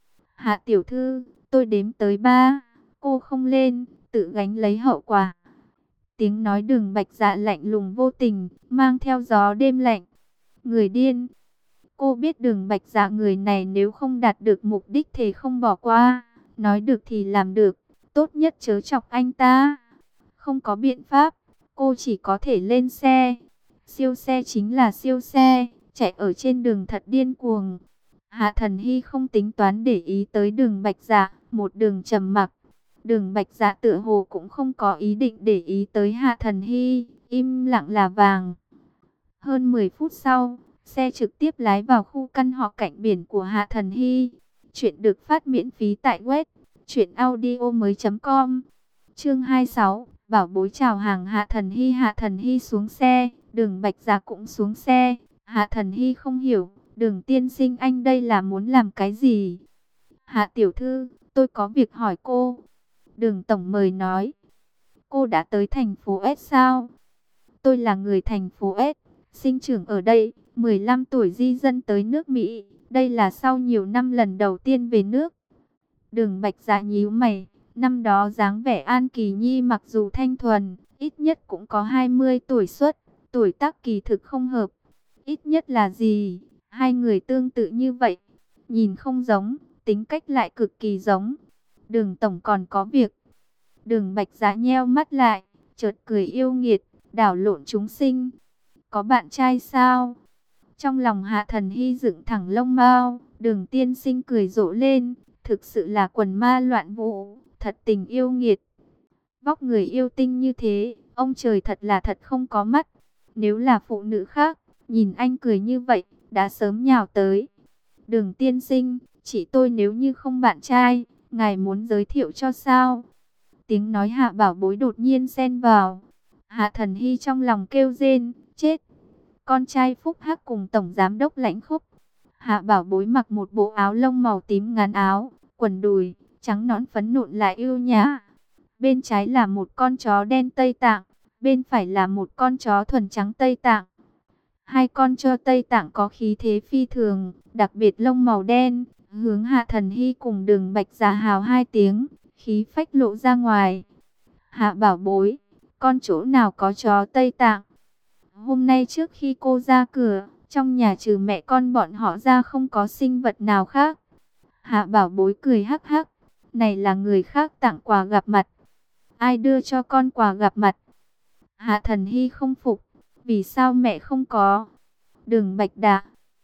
Hạ tiểu thư, tôi đếm tới 3. Cô không lên, tự gánh lấy hậu quả. Tiếng nói Đường Bạch Dạ lạnh lùng vô tình, mang theo gió đêm lạnh. Người điên. Cô biết Đường Bạch Dạ người này nếu không đạt được mục đích thì không bỏ qua. Nói được thì làm được, tốt nhất chớ chọc anh ta. Không có biện pháp, cô chỉ có thể lên xe. Siêu xe chính là siêu xe, chạy ở trên đường thật điên cuồng. Hạ Thần Hy không tính toán để ý tới Đường Bạch Dạ, một đường trầm mặc. Đường Bạch Dạ tựa hồ cũng không có ý định để ý tới Hạ Thần Hy, im lặng là vàng. Hơn 10 phút sau, xe trực tiếp lái vào khu căn hộ cạnh biển của Hạ Thần Hy. Chuyện được phát miễn phí tại web truyệnaudiomoi.com. Chương 26, bảo bối chào hàng Hạ Thần Hy. Hạ Thần Hy xuống xe, Đường Bạch Dạ cũng xuống xe. Hạ Thần Hy không hiểu, Đường tiên sinh anh đây là muốn làm cái gì? Hạ tiểu thư, tôi có việc hỏi cô. Đường tổng mời nói. Cô đã tới thành phố S sao? Tôi là người thành phố S, sinh trưởng ở đây, 15 tuổi di dân tới nước Mỹ. Đây là sau nhiều năm lần đầu tiên về nước. Đường Bạch Dạ nhíu mày. Năm đó dáng vẻ An Kỳ Nhi mặc dù thanh thuần, ít nhất cũng có 20 tuổi xuất. Tuổi tác kỳ thực không hợp. Ít nhất là gì? Hai người tương tự như vậy. Nhìn không giống, tính cách lại cực kỳ giống. Đường tổng còn có việc. Đường Bạch Dạ nheo mắt lại, chợt cười yêu nghiệt, đảo lộn chúng sinh. Có bạn trai sao? Trong lòng Hạ Thần Hy dựng thẳng lông mao, Đường tiên sinh cười rộ lên, thực sự là quần ma loạn vũ, thật tình yêu nghiệt. Vóc người yêu tinh như thế, ông trời thật là thật không có mắt. Nếu là phụ nữ khác, nhìn anh cười như vậy, đã sớm nhào tới. Đường tiên sinh, chỉ tôi nếu như không bạn trai, ngài muốn giới thiệu cho sao? Tiếng nói Hạ Bảo Bối đột nhiên xen vào. Hạ Thần Hy trong lòng kêu rên, chết. Con trai phúc hắc cùng tổng giám đốc Lãnh Khúc. Hạ Bảo Bối mặc một bộ áo lông màu tím ngắn áo, quần đùi, trắng nõn phấn nộn lại yêu nhã. Bên trái là một con chó đen Tây Tạng, bên phải là một con chó thuần trắng Tây Tạng. Hai con chó Tây Tạng có khí thế phi thường, đặc biệt lông màu đen, hướng Hạ Thần Hy cùng Đường Bạch Dạ hào hai tiếng, khí phách lộ ra ngoài. Hạ Bảo Bối, con chỗ nào có chó Tây Tạng? Hôm nay trước khi cô ra cửa, trong nhà trừ mẹ con bọn họ ra không có sinh vật nào khác. Hạ Bảo Bối cười hắc hắc, này là người khác tặng quà gặp mặt. Ai đưa cho con quà gặp mặt? Hạ Thần Hy không phục, vì sao mẹ không có? Đường Bạch Đạ,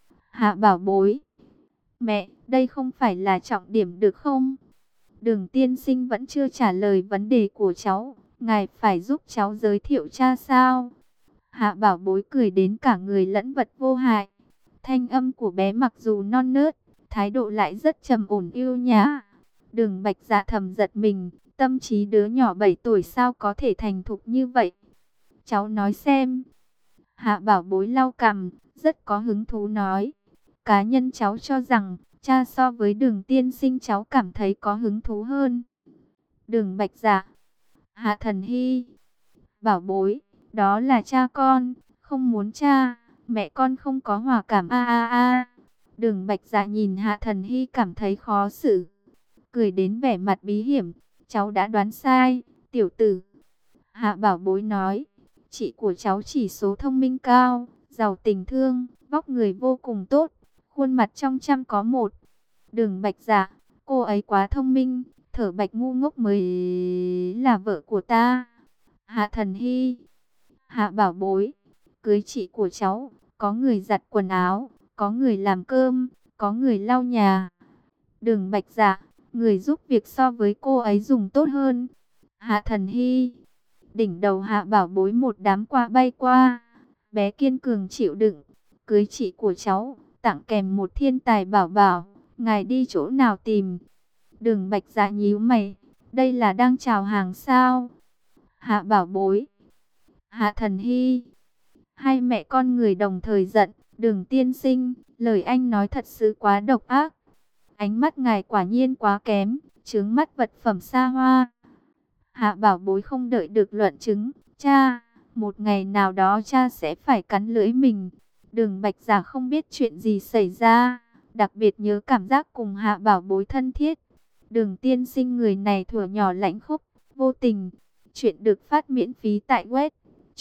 Hạ Bảo Bối, mẹ, đây không phải là trọng điểm được không? Đường tiên sinh vẫn chưa trả lời vấn đề của cháu, ngài phải giúp cháu giới thiệu cha sao? Hạ Bảo Bối cười đến cả người lẫn vật vô hại. Thanh âm của bé mặc dù non nớt, thái độ lại rất trầm ổn yêu nhã. Đường Bạch Dạ thầm giật mình, tâm trí đứa nhỏ 7 tuổi sao có thể thành thục như vậy? Cháu nói xem. Hạ Bảo Bối lau cằm, rất có hứng thú nói. Cá nhân cháu cho rằng, cha so với Đường tiên sinh cháu cảm thấy có hứng thú hơn. Đường Bạch Dạ, Hạ Thần Hy, Bảo Bối, đó là cha con, không muốn cha, mẹ con không có hòa cảm a a a. Đường Bạch Dạ nhìn Hạ Thần Hy cảm thấy khó xử, cười đến vẻ mặt bí hiểm, cháu đã đoán sai, tiểu tử. Hạ Bảo Bối nói, chị của cháu chỉ số thông minh cao, giàu tình thương, vóc người vô cùng tốt, khuôn mặt trong trăm có một. Đường Bạch Dạ, cô ấy quá thông minh, Thở Bạch ngu ngốc mới là vợ của ta. Hạ Thần Hy, Hạ Bảo Bối, cưới chị của cháu, có người giặt quần áo, có người làm cơm, có người lau nhà. Đường Bạch Dạ, người giúp việc so với cô ấy dùng tốt hơn. Hạ Thần Hy, đỉnh đầu Hạ Bảo Bối một đám qua bay qua. Bé kiên cường chịu đựng, cưới chị của cháu, tặng kèm một thiên tài bảo bảo, ngài đi chỗ nào tìm? Đường Bạch Dạ nhíu mày, đây là đang chào hàng sao? Hạ Bảo Bối, Hạ Thần Hy, hai mẹ con người đồng thời giận. Đường tiên sinh, lời anh nói thật sự quá độc ác. Ánh mắt ngài quả nhiên quá kém, chướng mắt vật phẩm xa hoa. Hạ Bảo Bối không đợi được luận chứng, cha, một ngày nào đó cha sẽ phải cắn lưỡi mình. Đường Bạch Dạ không biết chuyện gì xảy ra, đặc biệt nhớ cảm giác cùng Hạ Bảo Bối thân thiết. Đường tiên sinh người này thuở nhỏ lãnh khốc, vô tình. Chuyện được phát miễn phí tại web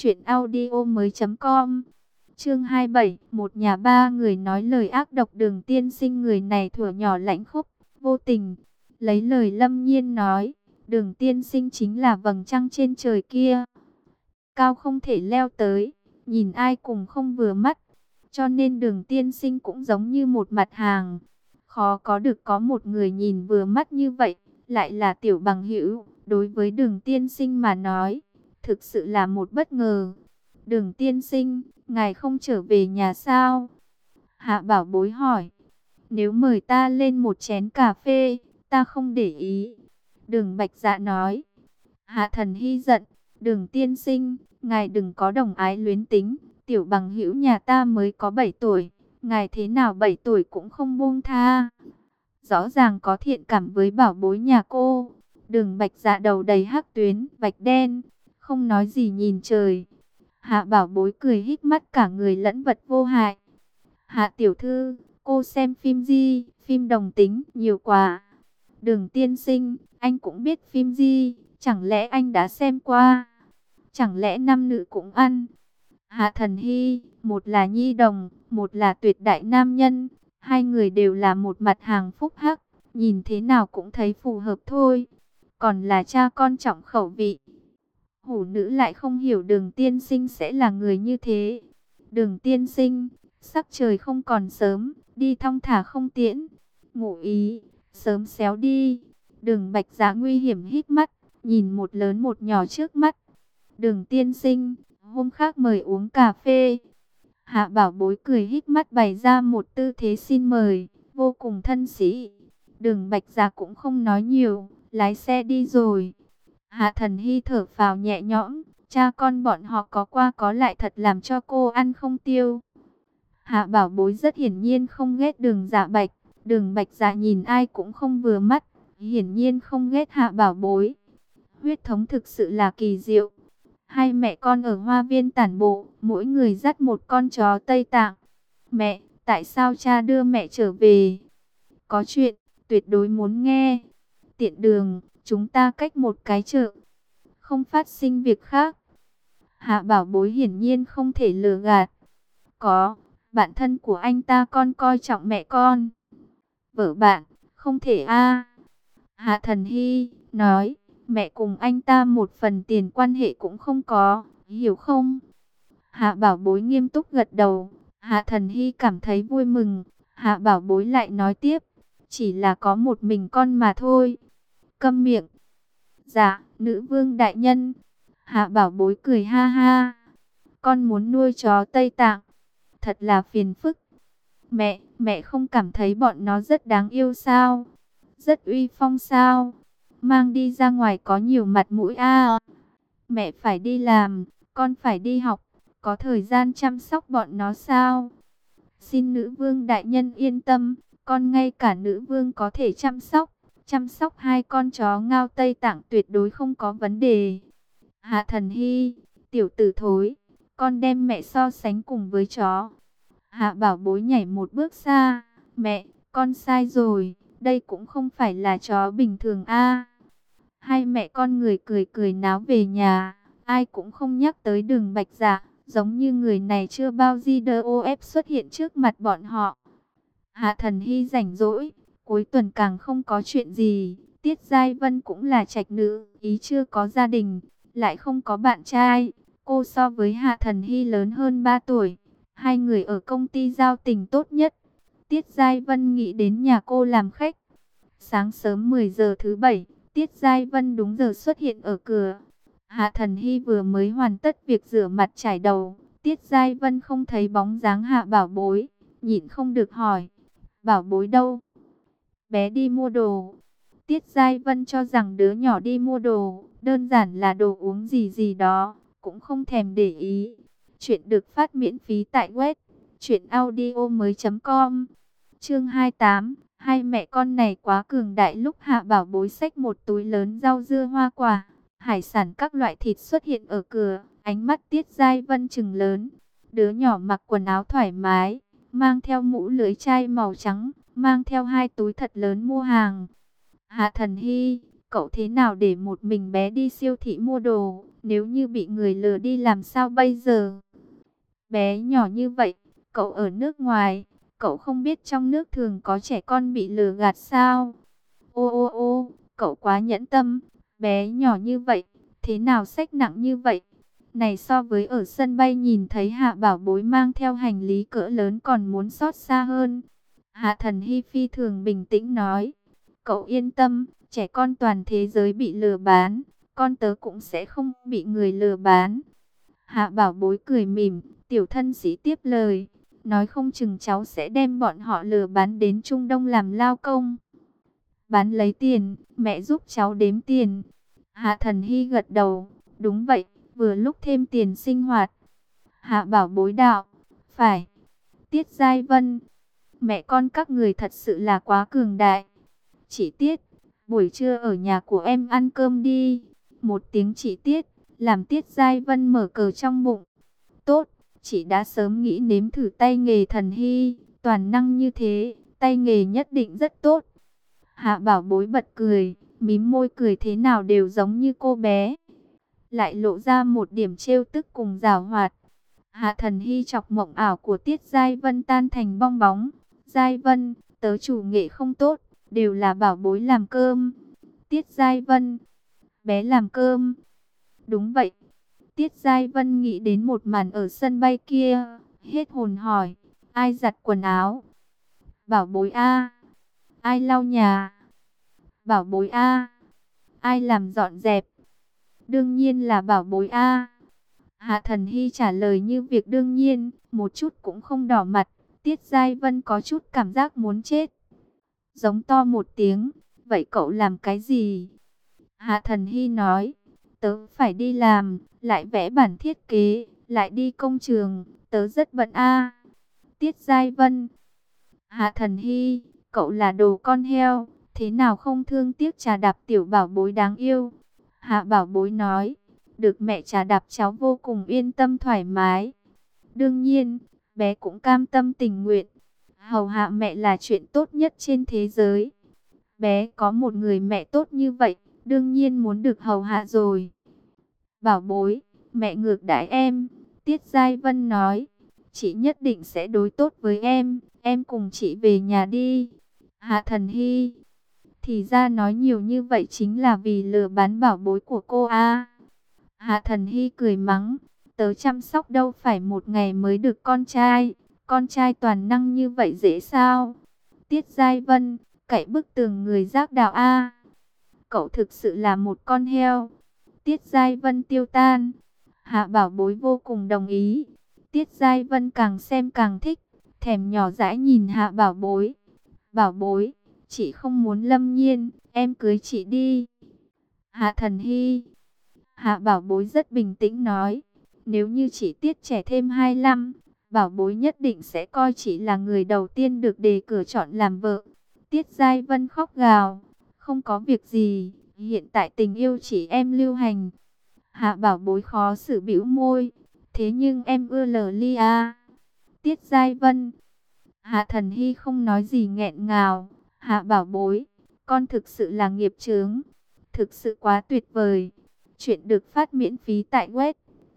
truyệnaudiomoi.com. Chương 27, một nhà ba người nói lời ác độc. Đường tiên sinh người này thuở nhỏ lãnh khốc, vô tình. Lấy lời Lâm Nhiên nói, Đường tiên sinh chính là vầng trăng trên trời kia, cao không thể leo tới, nhìn ai cùng không vừa mắt. Cho nên Đường tiên sinh cũng giống như một mặt hàng, khó có được có một người nhìn vừa mắt như vậy, lại là tiểu bằng hữu. Đối với Đường tiên sinh mà nói, thực sự là một bất ngờ. Đường tiên sinh, ngài không trở về nhà sao? Hạ Bảo Bối hỏi. Nếu mời ta lên một chén cà phê, ta không để ý. Đường Bạch Dạ nói. Hạ Thần Hy giận. Đường tiên sinh, ngài đừng có đồng ái luyến tính. Tiểu bằng hữu nhà ta mới có 7 tuổi. Ngài thế nào 7 tuổi cũng không buông tha. Rõ ràng có thiện cảm với bảo bối nhà cô. Đường Bạch Dạ đầu đầy hắc tuyến, vạch đen, không nói gì nhìn trời. Hạ Bảo Bối cười híp mắt cả người lẫn vật vô hại. Hạ tiểu thư, cô xem phim gì? Phim đồng tính nhiều quá. Đường tiên sinh, anh cũng biết phim gì? Chẳng lẽ anh đã xem qua? Chẳng lẽ nam nữ cũng ăn? Hạ Thần Hy, một là nhi đồng, một là tuyệt đại nam nhân. Hai người đều là một mặt hàng phúc hắc, nhìn thế nào cũng thấy phù hợp thôi. Còn là cha con trọng khẩu vị. Hủ nữ lại không hiểu Đường tiên sinh sẽ là người như thế. Đường tiên sinh, Sắc trời không còn sớm, đi thong thả không tiễn. Ngụ ý, sớm xéo đi. Đường Bạch Dạ nguy hiểm hít mắt, nhìn một lớn một nhỏ trước mắt. Đường tiên sinh, hôm khác mời uống cà phê. Hạ Bảo Bối cười hít mắt bày ra một tư thế xin mời, vô cùng thân sĩ. Đường Bạch Dạ cũng không nói nhiều, lái xe đi rồi. Hạ Thần Hy thở phào nhẹ nhõm, cha con bọn họ có qua có lại thật làm cho cô ăn không tiêu. Hạ Bảo Bối rất hiển nhiên không ghét Đường Dạ Bạch, Đường Bạch Dạ nhìn ai cũng không vừa mắt, hiển nhiên không ghét Hạ Bảo Bối. Huyết thống thực sự là kỳ diệu. Hai mẹ con ở hoa viên tản bộ, mỗi người dắt một con chó Tây Tạng. Mẹ, tại sao cha đưa mẹ trở về? Có chuyện, tuyệt đối muốn nghe. Tiện đường, chúng ta cách một cái chợ. Không phát sinh việc khác. Hạ Bảo Bối hiển nhiên không thể lừa gạt. Có, bạn thân của anh ta con coi trọng mẹ con. Vợ bạn, không thể a. Hạ Thần Hy nói, mẹ cùng anh ta một phần tiền quan hệ cũng không có, hiểu không? Hạ Bảo Bối nghiêm túc gật đầu. Hạ Thần Hy cảm thấy vui mừng. Hạ Bảo Bối lại nói tiếp, chỉ là có một mình con mà thôi. Câm miệng. Dạ, nữ vương đại nhân. Hạ Bảo Bối cười ha ha. Con muốn nuôi chó Tây Tạng. Thật là phiền phức. Mẹ không cảm thấy bọn nó rất đáng yêu sao? Rất uy phong sao? Mang đi ra ngoài có nhiều mặt mũi a. Mẹ phải đi làm, con phải đi học, có thời gian chăm sóc bọn nó sao? Xin nữ vương đại nhân yên tâm, con ngay cả nữ vương có thể chăm sóc hai con chó ngao Tây Tạng tuyệt đối không có vấn đề. Hạ Thần Hy, tiểu tử thối, con đem mẹ so sánh cùng với chó. Hạ Bảo Bối nhảy một bước xa, mẹ, con sai rồi, đây cũng không phải là chó bình thường a. Hai mẹ con người cười cười náo về nhà, ai cũng không nhắc tới Đường Bạch Dạ, giống như người này chưa bao giờ xuất hiện trước mặt bọn họ. Hạ Thần Hy rảnh rỗi, cuối tuần càng không có chuyện gì. Tiết Giai Vân cũng là trạch nữ, ý chưa có gia đình, lại không có bạn trai. Cô so với Hạ Thần Hy lớn hơn 3 tuổi, hai người ở công ty giao tình tốt nhất. Tiết Giai Vân nghĩ đến nhà cô làm khách. Sáng sớm 10 giờ thứ bảy, Tiết Giai Vân đúng giờ xuất hiện ở cửa. Hạ Thần Hy vừa mới hoàn tất việc rửa mặt chải đầu, Tiết Giai Vân không thấy bóng dáng Hạ Bảo Bối, nhịn không được hỏi, Bảo Bối đâu? Bé đi mua đồ. Tiết Giai Vân cho rằng đứa nhỏ đi mua đồ, đơn giản là đồ uống gì gì đó, cũng không thèm để ý. Chuyện được phát miễn phí tại web truyệnaudiomoi.com. Chương 28. Hai mẹ con này quá cường đại. Lúc Hạ Bảo Bối xách một túi lớn rau dưa hoa quả, hải sản các loại thịt xuất hiện ở cửa, ánh mắt Tiết Giai Vân trừng lớn. Đứa nhỏ mặc quần áo thoải mái, mang theo mũ lưỡi chai màu trắng, mang theo hai túi thật lớn mua hàng. Hạ Thần Hy, cậu thế nào để một mình bé đi siêu thị mua đồ, nếu như bị người lừa đi làm sao bây giờ? Bé nhỏ như vậy, cậu ở nước ngoài, cậu không biết trong nước thường có trẻ con bị lừa gạt sao? Ô, cậu quá nhẫn tâm, bé nhỏ như vậy, thế nào xách nặng như vậy? Này so với ở sân bay nhìn thấy Hạ Bảo Bối mang theo hành lý cỡ lớn còn muốn xót xa hơn. Hạ Thần Hy phi thường bình tĩnh nói, cậu yên tâm, trẻ con toàn thế giới bị lừa bán, con tớ cũng sẽ không bị người lừa bán. Hạ Bảo Bối cười mỉm, tiểu thân sĩ tiếp lời, nói không chừng cháu sẽ đem bọn họ lừa bán đến Trung Đông làm lao công. Bán lấy tiền, mẹ giúp cháu đếm tiền. Hạ Thần Hy gật đầu, đúng vậy, vừa lúc thêm tiền sinh hoạt. Hạ Bảo Bối đạo, phải. Tiết Giai Vân, mẹ con các người thật sự là quá cường đại. Chị Tiết, buổi trưa ở nhà của em ăn cơm đi. Một tiếng chị Tiết, làm Tiết Giai Vân mở cờ trong bụng. Tốt, chị đã sớm nghĩ nếm thử tay nghề Thần Hy, toàn năng như thế, tay nghề nhất định rất tốt. Hạ Bảo Bối bật cười, mím môi cười thế nào đều giống như cô bé. Lại lộ ra một điểm trêu tức cùng giảo hoạt. Hạ Thần Hy chọc mộng ảo của Tiết Giai Vân tan thành bong bóng. Giai Vân, tớ chủ nghệ không tốt, đều là Bảo Bối làm cơm. Tiết Giai Vân, bé làm cơm. Đúng vậy. Tiết Giai Vân nghĩ đến một màn ở sân bay kia, hết hồn hỏi, Ai giặt quần áo? Bảo bối a. Ai lau nhà? Bảo bối a. Ai làm dọn dẹp? Đương nhiên là bảo bối a. Hạ Thần Hy trả lời như việc đương nhiên, một chút cũng không đỏ mặt. Tiết Giai Vân có chút cảm giác muốn chết. Giống to một tiếng, vậy cậu làm cái gì? Hạ Thần Hy nói, tớ phải đi làm, lại vẽ bản thiết kế, lại đi công trường, tớ rất bận a. Tiết Giai Vân, Hạ Thần Hy, cậu là đồ con heo, thế nào không thương tiếc trà đạp tiểu bảo bối đáng yêu. Hạ bảo bối nói, được mẹ trà đạp cháu vô cùng yên tâm thoải mái. Đương nhiên, bé cũng cam tâm tình nguyện. Hầu hạ mẹ là chuyện tốt nhất trên thế giới. Bé có một người mẹ tốt như vậy, đương nhiên muốn được hầu hạ rồi. Bảo bối, mẹ ngược đãi em. Tiết Giai Vân nói, chị nhất định sẽ đối tốt với em cùng chị về nhà đi. Hạ Thần Hy, thì ra nói nhiều như vậy chính là vì lừa bán bảo bối của cô a. Hạ Thần Hy cười mắng, tớ chăm sóc đâu phải một ngày mới được con trai toàn năng như vậy dễ sao? Tiết Giai Vân, cậy bức tường người giác đạo a. Cậu thực sự là một con heo. Tiết Giai Vân tiêu tan. Hạ bảo bối vô cùng đồng ý. Tiết Giai Vân càng xem càng thích, thèm nhỏ dãi nhìn Hạ bảo bối. Bảo bối, chị không muốn Lâm Nhiên, em cưới chị đi. Hạ Thần Hy. Hạ bảo bối rất bình tĩnh nói, nếu như chị Tiết trẻ thêm 25, bảo bối nhất định sẽ coi chị là người đầu tiên được đề cử chọn làm vợ. Tiết Giai Vân khóc gào, không có việc gì, hiện tại tình yêu chỉ em lưu hành. Hạ bảo bối khó xử bĩu môi, thế nhưng em ưa lờ ly a. Tiết Giai Vân. Hạ Thần Hy không nói gì nghẹn ngào. Hạ bảo bối, con thực sự là nghiệp chướng, thực sự quá tuyệt vời. Chuyện được phát miễn phí tại web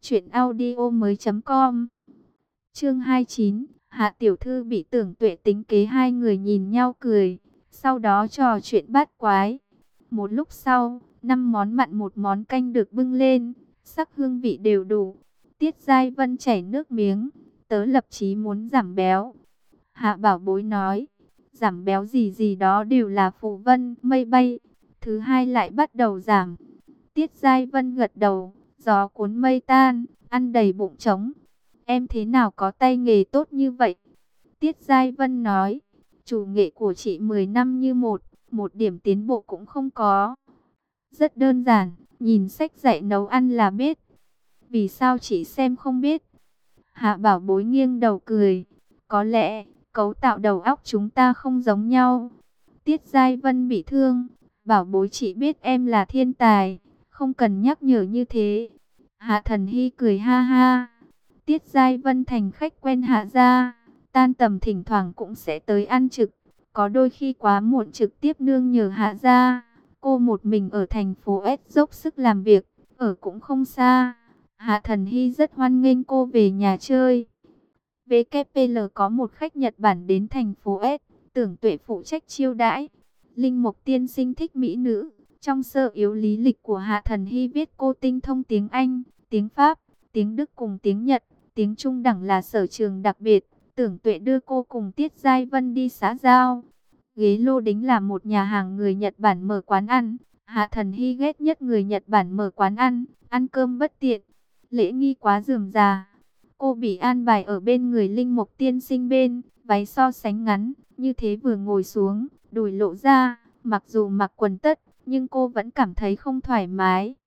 truyệnaudiomoi.com. Chương 29, Hạ tiểu thư bị Tưởng Tuệ tính kế. Hai người nhìn nhau cười, sau đó trò chuyện bát quái. Một lúc sau, 5 món mặn một món canh được bưng lên, sắc hương vị đều đủ. Tiết Giai Vân chảy nước miếng, tớ lập chí muốn giảm béo. Hạ bảo bối nói, giảm béo gì gì đó đều là phù vân, mây bay. Thứ hai lại bắt đầu giảm. Tiết Giai Vân gật đầu, gió cuốn mây tan, ăn đầy bụng trống. Em thế nào có tay nghề tốt như vậy? Tiết Giai Vân nói, chủ nghệ của chị 10 năm như một điểm tiến bộ cũng không có. Rất đơn giản, nhìn sách dạy nấu ăn là biết. Vì sao chị xem không biết? Hạ bảo bối nghiêng đầu cười, có lẽ cấu tạo đầu óc chúng ta không giống nhau. Tiết Giai Vân bị thương, bảo bối chị biết em là thiên tài, không cần nhắc nhở như thế. Hạ Thần Hy cười ha ha. Tiết Giai Vân thành khách quen Hạ gia, tan tầm thỉnh thoảng cũng sẽ tới ăn trực, có đôi khi quá muộn trực tiếp nương nhờ Hạ gia. Cô một mình ở thành phố S dốc sức làm việc, ở cũng không xa. Hạ Thần Hy rất hoan nghênh cô về nhà chơi. VKPL có một khách Nhật Bản đến thành phố S, Tưởng Tuệ phụ trách chiêu đãi. Linh Mục tiên sinh thích mỹ nữ. Trong sơ yếu lý lịch của Hạ Thần Hy viết cô tinh thông tiếng Anh, tiếng Pháp, tiếng Đức cùng tiếng Nhật. Tiếng Trung đẳng là sở trường đặc biệt. Tưởng Tuệ đưa cô cùng Tiết Giai Vân đi xã giao. Ghế lô đính là một nhà hàng người Nhật Bản mở quán ăn. Hạ Thần Hy ghét nhất người Nhật Bản mở quán ăn, ăn cơm bất tiện, lễ nghi quá rườm rà. Cô bị an bài ở bên người Linh Mục tiên sinh bên, váy so sánh ngắn, như thế vừa ngồi xuống, đùi lộ ra, mặc dù mặc quần tất, nhưng cô vẫn cảm thấy không thoải mái.